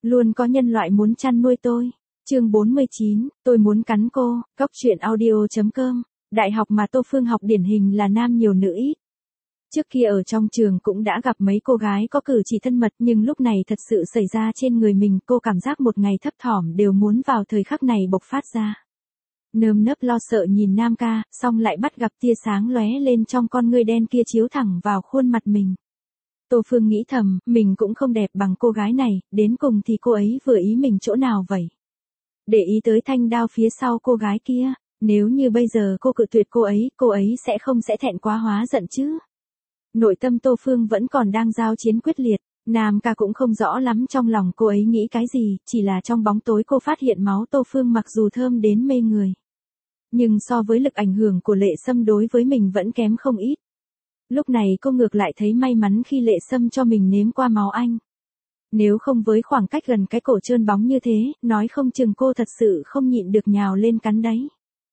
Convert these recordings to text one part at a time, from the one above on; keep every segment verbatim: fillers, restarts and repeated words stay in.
Luôn có nhân loại muốn chăn nuôi tôi. Chương bốn mươi chín, tôi muốn cắn cô, Cóc truyện audio chấm com. Đại học mà Tô Phương học điển hình là nam nhiều nữ ít. Trước kia ở trong trường cũng đã gặp mấy cô gái có cử chỉ thân mật, nhưng lúc này thật sự xảy ra trên người mình, cô cảm giác một ngày thấp thỏm đều muốn vào thời khắc này bộc phát ra. Nơm nớp lo sợ nhìn Nam ca, xong lại bắt gặp tia sáng lóe lên trong con ngươi đen kia chiếu thẳng vào khuôn mặt mình. Tô Phương nghĩ thầm, mình cũng không đẹp bằng cô gái này, đến cùng thì cô ấy vừa ý mình chỗ nào vậy? Để ý tới thanh đao phía sau cô gái kia, nếu như bây giờ cô cự tuyệt cô ấy, cô ấy sẽ không sẽ thẹn quá hóa giận chứ? Nội tâm Tô Phương vẫn còn đang giao chiến quyết liệt, Nam ca cũng không rõ lắm trong lòng cô ấy nghĩ cái gì, chỉ là trong bóng tối cô phát hiện máu Tô Phương mặc dù thơm đến mê người. Nhưng so với lực ảnh hưởng của Lệ Sâm đối với mình vẫn kém không ít. Lúc này cô ngược lại thấy may mắn khi Lệ Sâm cho mình nếm qua máu anh. Nếu không với khoảng cách gần cái cổ trơn bóng như thế, nói không chừng cô thật sự không nhịn được nhào lên cắn đấy.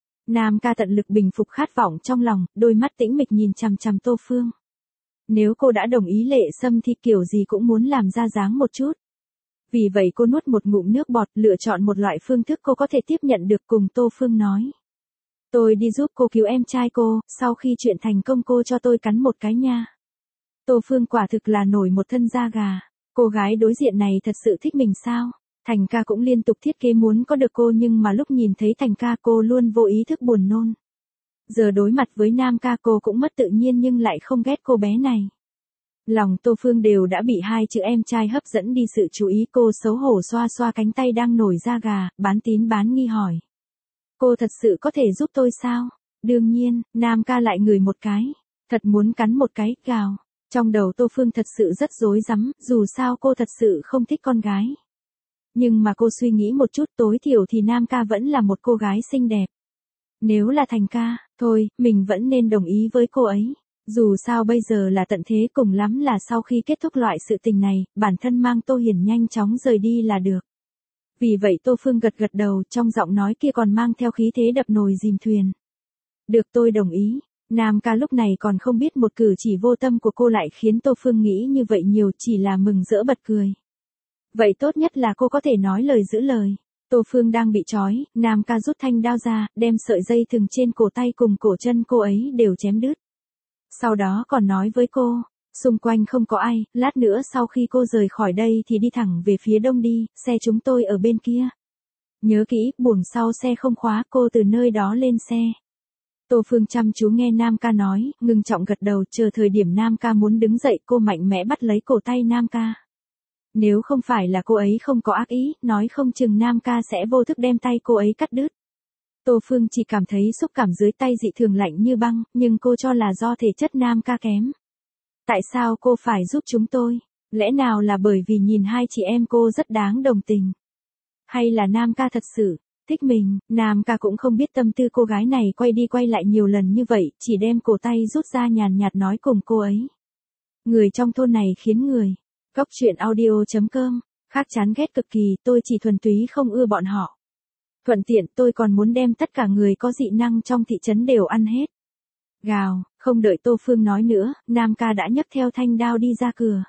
Nam ca tận lực bình phục khát vọng trong lòng, đôi mắt tĩnh mịch nhìn chằm chằm Tô Phương. Nếu cô đã đồng ý Lệ Sâm thì kiểu gì cũng muốn làm ra dáng một chút. Vì vậy cô nuốt một ngụm nước bọt, lựa chọn một loại phương thức cô có thể tiếp nhận được, cùng Tô Phương nói. Tôi đi giúp cô cứu em trai cô, sau khi chuyện thành công cô cho tôi cắn một cái nha. Tô Phương quả thực là nổi một thân da gà. Cô gái đối diện này thật sự thích mình sao? Thành ca cũng liên tục thiết kế muốn có được cô, nhưng mà lúc nhìn thấy Thành ca cô luôn vô ý thức buồn nôn. Giờ đối mặt với Nam ca cô cũng mất tự nhiên nhưng lại không ghét cô bé này. Lòng Tô Phương đều đã bị hai chữ em trai hấp dẫn đi sự chú ý, cô xấu hổ xoa xoa cánh tay đang nổi da gà, bán tín bán nghi hỏi. Cô thật sự có thể giúp tôi sao? Đương nhiên, Nam ca lại ngửi một cái. Thật muốn cắn một cái, gào. Trong đầu Tô Phương thật sự rất rối rắm, dù sao cô thật sự không thích con gái. Nhưng mà cô suy nghĩ một chút, tối thiểu thì Nam ca vẫn là một cô gái xinh đẹp. Nếu là Thành ca, thôi, mình vẫn nên đồng ý với cô ấy. Dù sao bây giờ là tận thế, cùng lắm là sau khi kết thúc loại sự tình này, bản thân mang Tô Hiền nhanh chóng rời đi là được. Vì vậy Tô Phương gật gật đầu, trong giọng nói kia còn mang theo khí thế đập nồi dìm thuyền. Được, tôi đồng ý. Nam ca lúc này còn không biết một cử chỉ vô tâm của cô lại khiến Tô Phương nghĩ như vậy nhiều, chỉ là mừng rỡ bật cười. Vậy tốt nhất là cô có thể nói lời giữ lời. Tô Phương đang bị trói, Nam ca rút thanh đao ra, đem sợi dây thừng trên cổ tay cùng cổ chân cô ấy đều chém đứt. Sau đó còn nói với cô, xung quanh không có ai, lát nữa sau khi cô rời khỏi đây thì đi thẳng về phía đông đi, xe chúng tôi ở bên kia. Nhớ kỹ, buồng sau xe không khóa, cô từ nơi đó lên xe. Tô Phương chăm chú nghe Nam ca nói, ngưng trọng gật đầu, chờ thời điểm Nam ca muốn đứng dậy cô mạnh mẽ bắt lấy cổ tay Nam ca. Nếu không phải là cô ấy không có ác ý, nói không chừng Nam ca sẽ vô thức đem tay cô ấy cắt đứt. Tô Phương chỉ cảm thấy xúc cảm dưới tay dị thường lạnh như băng, nhưng cô cho là do thể chất Nam ca kém. Tại sao cô phải giúp chúng tôi? Lẽ nào là bởi vì nhìn hai chị em cô rất đáng đồng tình? Hay là Nam ca thật sự thích mình? Nam ca cũng không biết tâm tư cô gái này quay đi quay lại nhiều lần như vậy, chỉ đem cổ tay rút ra nhàn nhạt nói cùng cô ấy. Người trong thôn này khiến người. Cóc truyện audio chấm com. Khác chán ghét cực kỳ, tôi chỉ thuần túy không ưa bọn họ. Thuận tiện tôi còn muốn đem tất cả người có dị năng trong thị trấn đều ăn hết. Gào, không đợi Tô Phương nói nữa, Nam ca đã nhấc theo thanh đao đi ra cửa.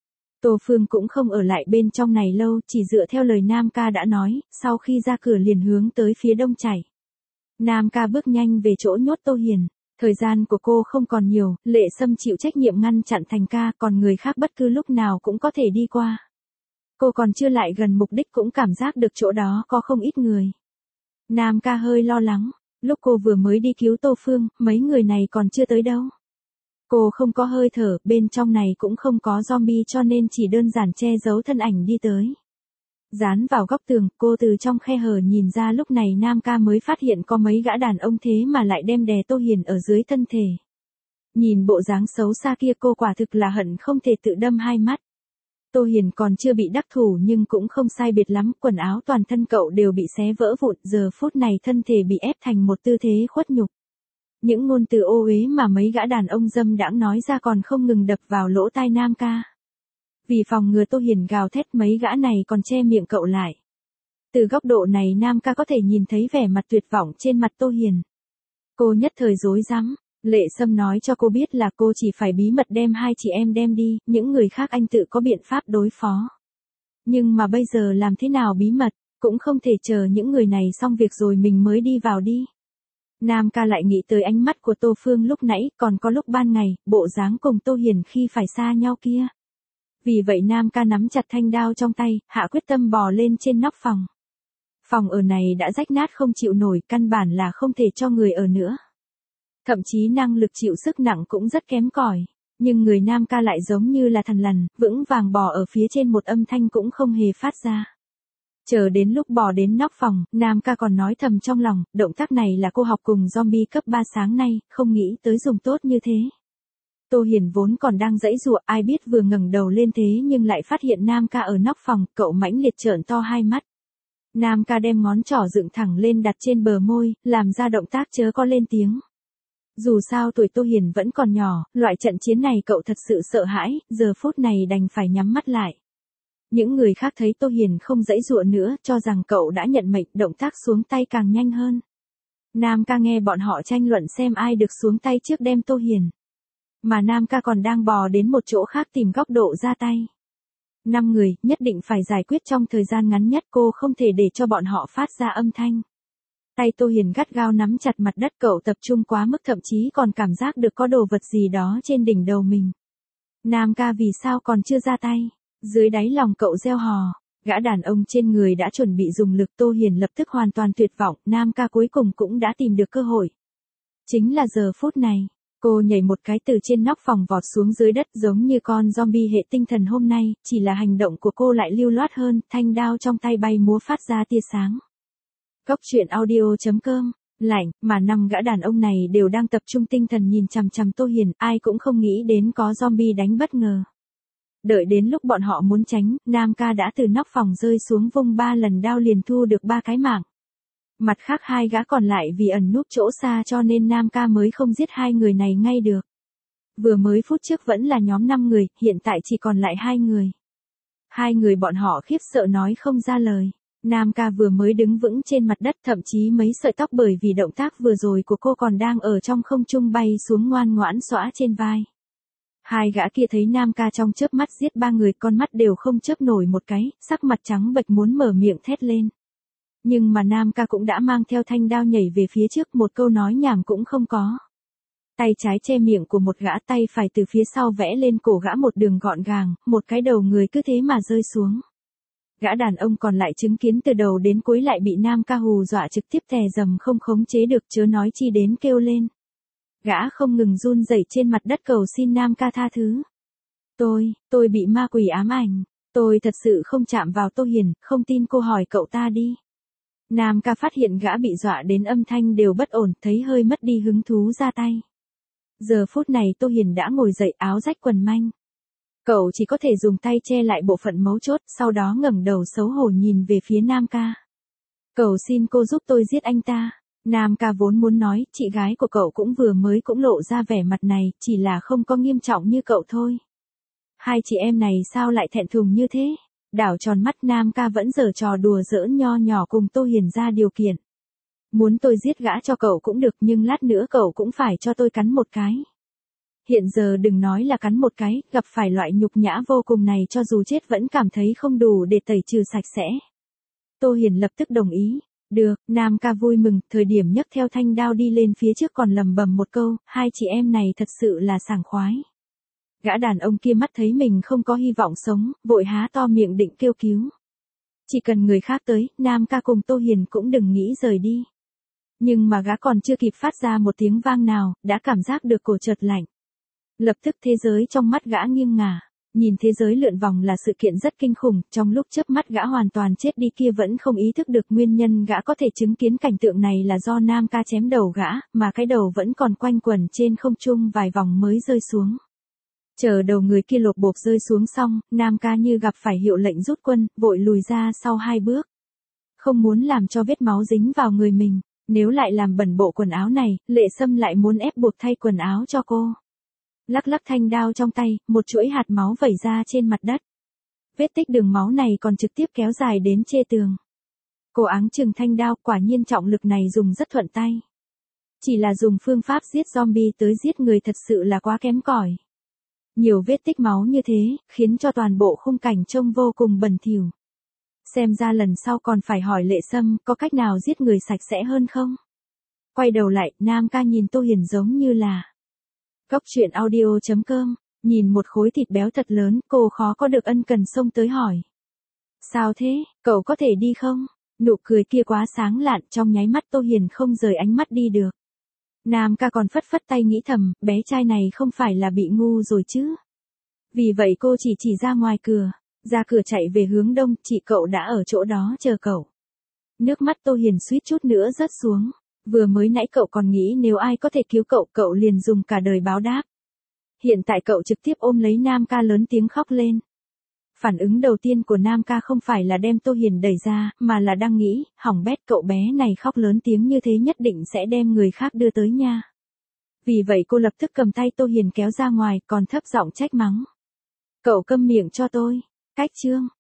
Tô Phương cũng không ở lại bên trong này lâu, chỉ dựa theo lời Nam ca đã nói, sau khi ra cửa liền hướng tới phía đông chảy. Nam ca bước nhanh về chỗ nhốt Tô Hiền. Thời gian của cô không còn nhiều, Lệ Sâm chịu trách nhiệm ngăn chặn Thành ca, còn người khác bất cứ lúc nào cũng có thể đi qua. Cô còn chưa lại gần mục đích cũng cảm giác được chỗ đó có không ít người. Nam ca hơi lo lắng, lúc cô vừa mới đi cứu Tô Phương, mấy người này còn chưa tới đâu. Cô không có hơi thở, bên trong này cũng không có zombie cho nên chỉ đơn giản che giấu thân ảnh đi tới. Dán vào góc tường, cô từ trong khe hở nhìn ra, lúc này Nam ca mới phát hiện có mấy gã đàn ông thế mà lại đem đè Tô Hiền ở dưới thân thể. Nhìn bộ dáng xấu xa kia cô quả thực là hận không thể tự đâm hai mắt. Tô Hiền còn chưa bị đắc thủ nhưng cũng không sai biệt lắm, quần áo toàn thân cậu đều bị xé vỡ vụn, giờ phút này thân thể bị ép thành một tư thế khuất nhục. Những ngôn từ ô uế mà mấy gã đàn ông dâm đãng nói ra còn không ngừng đập vào lỗ tai Nam ca. Vì phòng ngừa Tô Hiền gào thét, mấy gã này còn che miệng cậu lại. Từ góc độ này Nam ca có thể nhìn thấy vẻ mặt tuyệt vọng trên mặt Tô Hiền. Cô nhất thời rối rắm. Lệ Sâm nói cho cô biết là cô chỉ phải bí mật đem hai chị em đem đi, những người khác anh tự có biện pháp đối phó. Nhưng mà bây giờ làm thế nào bí mật, cũng không thể chờ những người này xong việc rồi mình mới đi vào đi. Nam ca lại nghĩ tới ánh mắt của Tô Phương lúc nãy, còn có lúc ban ngày, bộ dáng cùng Tô Hiền khi phải xa nhau kia. Vì vậy Nam ca nắm chặt thanh đao trong tay, hạ quyết tâm bò lên trên nóc phòng. Phòng ở này đã rách nát không chịu nổi, căn bản là không thể cho người ở nữa. Thậm chí năng lực chịu sức nặng cũng rất kém cỏi. Nhưng người Nam ca lại giống như là thần lằn, vững vàng bò ở phía trên một âm thanh cũng không hề phát ra. Chờ đến lúc bò đến nóc phòng, Nam ca còn nói thầm trong lòng, động tác này là cô học cùng zombie cấp ba sáng nay, không nghĩ tới dùng tốt như thế. Tô Hiền vốn còn đang giãy giụa, ai biết vừa ngẩng đầu lên thế nhưng lại phát hiện Nam ca ở nóc phòng, cậu mãnh liệt trợn to hai mắt. Nam ca đem ngón trỏ dựng thẳng lên đặt trên bờ môi, làm ra động tác chớ có lên tiếng. Dù sao tuổi Tô Hiền vẫn còn nhỏ, loại trận chiến này cậu thật sự sợ hãi, giờ phút này đành phải nhắm mắt lại. Những người khác thấy Tô Hiền không giãy giụa nữa, cho rằng cậu đã nhận mệnh, động tác xuống tay càng nhanh hơn. Nam ca nghe bọn họ tranh luận xem ai được xuống tay trước đem Tô Hiền. Mà Nam ca còn đang bò đến một chỗ khác tìm góc độ ra tay. Năm người, nhất định phải giải quyết trong thời gian ngắn nhất, cô không thể để cho bọn họ phát ra âm thanh. Tay Tô Hiền gắt gao nắm chặt mặt đất, cậu tập trung quá mức thậm chí còn cảm giác được có đồ vật gì đó trên đỉnh đầu mình. Nam ca vì sao còn chưa ra tay? Dưới đáy lòng cậu reo hò, gã đàn ông trên người đã chuẩn bị dùng lực, Tô Hiền lập tức hoàn toàn tuyệt vọng, Nam ca cuối cùng cũng đã tìm được cơ hội. Chính là giờ phút này, cô nhảy một cái từ trên nóc phòng vọt xuống dưới đất giống như con zombie hệ tinh thần hôm nay, chỉ là hành động của cô lại lưu loát hơn, thanh đao trong tay bay múa phát ra tia sáng. Cốc truyện audio chấm com, lạnh, mà năm gã đàn ông này đều đang tập trung tinh thần nhìn chằm chằm Tô Hiền, ai cũng không nghĩ đến có zombie đánh bất ngờ. Đợi đến lúc bọn họ muốn tránh, Nam ca đã từ nóc phòng rơi xuống vung ba lần đao liền thu được ba cái mạng. Mặt khác hai gã còn lại vì ẩn núp chỗ xa cho nên Nam ca mới không giết hai người này ngay được. Vừa mới phút trước vẫn là nhóm năm người, hiện tại chỉ còn lại hai người. Hai người bọn họ khiếp sợ nói không ra lời. Nam ca vừa mới đứng vững trên mặt đất, thậm chí mấy sợi tóc bởi vì động tác vừa rồi của cô còn đang ở trong không trung bay xuống ngoan ngoãn xõa trên vai. Hai gã kia thấy Nam ca trong chớp mắt giết ba người, con mắt đều không chớp nổi một cái, sắc mặt trắng bệch muốn mở miệng thét lên. Nhưng mà Nam ca cũng đã mang theo thanh đao nhảy về phía trước, một câu nói nhảm cũng không có. Tay trái che miệng của một gã, tay phải từ phía sau vẽ lên cổ gã một đường gọn gàng, một cái đầu người cứ thế mà rơi xuống. Gã đàn ông còn lại chứng kiến từ đầu đến cuối lại bị Nam ca hù dọa trực tiếp tè dầm không khống chế được, chớ nói chi đến kêu lên. Gã không ngừng run rẩy trên mặt đất cầu xin Nam ca tha thứ. Tôi, tôi bị ma quỷ ám ảnh, tôi thật sự không chạm vào Tô Hiền, không tin cô hỏi cậu ta đi. Nam ca phát hiện gã bị dọa đến âm thanh đều bất ổn, thấy hơi mất đi hứng thú ra tay. Giờ phút này Tô Hiền đã ngồi dậy, áo rách quần manh. Cậu chỉ có thể dùng tay che lại bộ phận mấu chốt, sau đó ngẩng đầu xấu hổ nhìn về phía Nam ca. Cầu xin cô giúp tôi giết anh ta. Nam ca vốn muốn nói, chị gái của cậu cũng vừa mới cũng lộ ra vẻ mặt này, chỉ là không có nghiêm trọng như cậu thôi. Hai chị em này sao lại thẹn thùng như thế? Đảo tròn mắt, Nam ca vẫn giở trò đùa giỡn nho nhỏ cùng Tô Hiền ra điều kiện. Muốn tôi giết gã cho cậu cũng được, nhưng lát nữa cậu cũng phải cho tôi cắn một cái. Hiện giờ đừng nói là cắn một cái, gặp phải loại nhục nhã vô cùng này cho dù chết vẫn cảm thấy không đủ để tẩy trừ sạch sẽ. Tô Hiền lập tức đồng ý. Được, Nam ca vui mừng, thời điểm nhấc theo thanh đao đi lên phía trước còn lầm bầm một câu, hai chị em này thật sự là sảng khoái. Gã đàn ông kia mắt thấy mình không có hy vọng sống, vội há to miệng định kêu cứu. Chỉ cần người khác tới, Nam ca cùng Tô Hiền cũng đừng nghĩ rời đi. Nhưng mà gã còn chưa kịp phát ra một tiếng vang nào, đã cảm giác được cổ chợt lạnh. Lập tức thế giới trong mắt gã nghiêng ngả. Nhìn thế giới lượn vòng là sự kiện rất kinh khủng, trong lúc chớp mắt gã hoàn toàn chết đi kia vẫn không ý thức được nguyên nhân gã có thể chứng kiến cảnh tượng này là do Nam ca chém đầu gã, mà cái đầu vẫn còn quanh quẩn trên không trung vài vòng mới rơi xuống. Chờ đầu người kia lột bộp rơi xuống xong, Nam ca như gặp phải hiệu lệnh rút quân, vội lùi ra sau hai bước. Không muốn làm cho vết máu dính vào người mình, nếu lại làm bẩn bộ quần áo này, Lệ Sâm lại muốn ép buộc thay quần áo cho cô. Lắc lắc thanh đao trong tay, một chuỗi hạt máu vẩy ra trên mặt đất. Vết tích đường máu này còn trực tiếp kéo dài đến chê tường. Cô áng chừng thanh đao, quả nhiên trọng lực này dùng rất thuận tay. Chỉ là dùng phương pháp giết zombie tới giết người thật sự là quá kém cỏi. Nhiều vết tích máu như thế, khiến cho toàn bộ khung cảnh trông vô cùng bẩn thỉu. Xem ra lần sau còn phải hỏi Lệ Sâm có cách nào giết người sạch sẽ hơn không? Quay đầu lại, Nam ca nhìn Tô Hiền giống như là Cốc truyện audio chấm com, nhìn một khối thịt béo thật lớn, cô khó có được ân cần xông tới hỏi. Sao thế, cậu có thể đi không? Nụ cười kia quá sáng lạn, trong nháy mắt Tô Hiền không rời ánh mắt đi được. Nam ca còn phất phất tay nghĩ thầm, bé trai này không phải là bị ngu rồi chứ. Vì vậy cô chỉ chỉ ra ngoài cửa, ra cửa chạy về hướng đông, chị cậu đã ở chỗ đó chờ cậu. Nước mắt Tô Hiền suýt chút nữa rớt xuống, vừa mới nãy cậu còn nghĩ nếu ai có thể cứu cậu, cậu liền dùng cả đời báo đáp. Hiện tại cậu trực tiếp ôm lấy Nam ca lớn tiếng khóc lên. Phản ứng đầu tiên của Nam ca không phải là đem Tô Hiền đẩy ra, mà là đang nghĩ, hỏng bét cậu bé này khóc lớn tiếng như thế nhất định sẽ đem người khác đưa tới nha. Vì vậy cô lập tức cầm tay Tô Hiền kéo ra ngoài, còn thấp giọng trách mắng. Cậu câm miệng cho tôi. Cách chương.